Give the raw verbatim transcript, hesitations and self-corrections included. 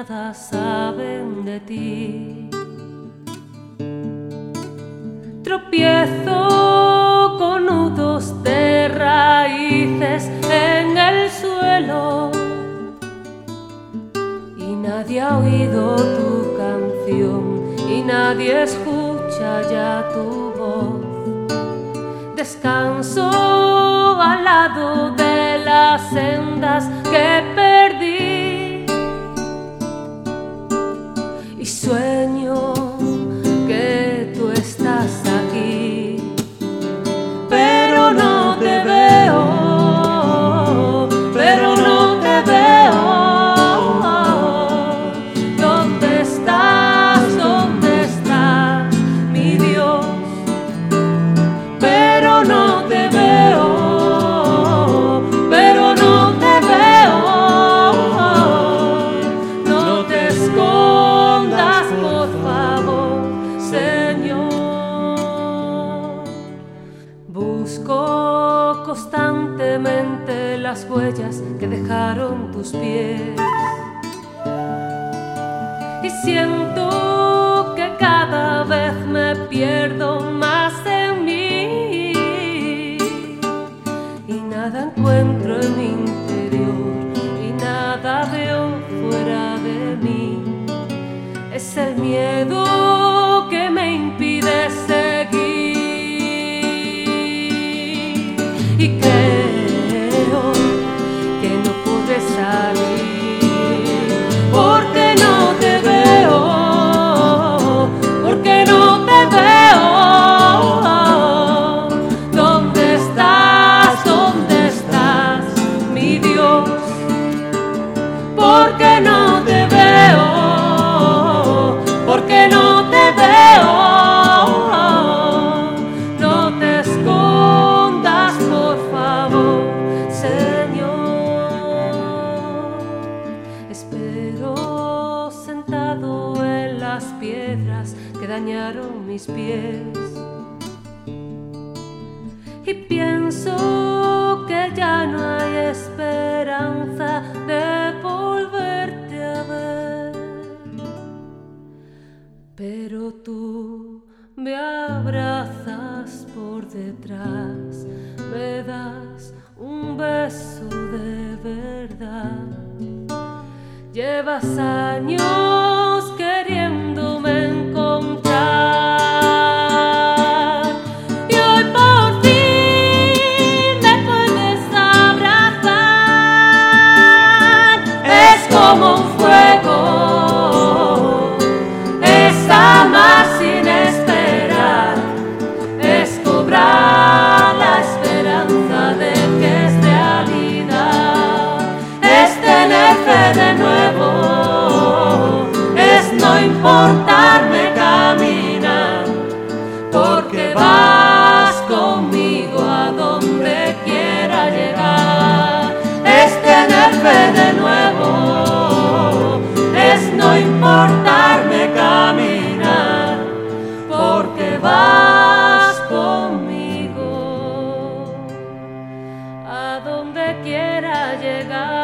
nada saben de ti. Tropiezo con nudos de raíces en el suelo y nadie ha oído tu canción y nadie escucha ya tu voz. Descanso al lado de las sendas que perdí y sueño que tú estás aquí, pero no te veo, pero no te veo. ¿Dónde estás? ¿Dónde estás, mi Dios? Pero no te veo, pero no te veo. No te escondas, por favor, Señor. Busco constantemente las huellas que dejaron tus pies y siento que cada vez me pierdo más en mí y nada encuentro en mi interior y nada veo fuera de mí. Es el miedo que me impide seguir y creo que no podré salir porque no te veo, porque no te veo. ¿Dónde estás? ¿Dónde estás, mi Dios? Porque no te veo, porque no te veo. No te escondas, por favor, Señor. Espero sentado en las piedras que dañaron mis pies y pienso que ya no hay esperanza de volverte a ver, pero tú me abrazas por detrás, me das un beso de verdad. Llevas años queriéndome encontrar y hoy por fin me puedes abrazar. Es como un fuego, es amar sin esperar, es cobrar la esperanza de que es realidad, es tener fe de nuevo, es no importarme caminar, porque vas conmigo a donde quiera llegar, es tener fe de nuevo, es no importarme caminar, porque vas conmigo a donde quiera llegar.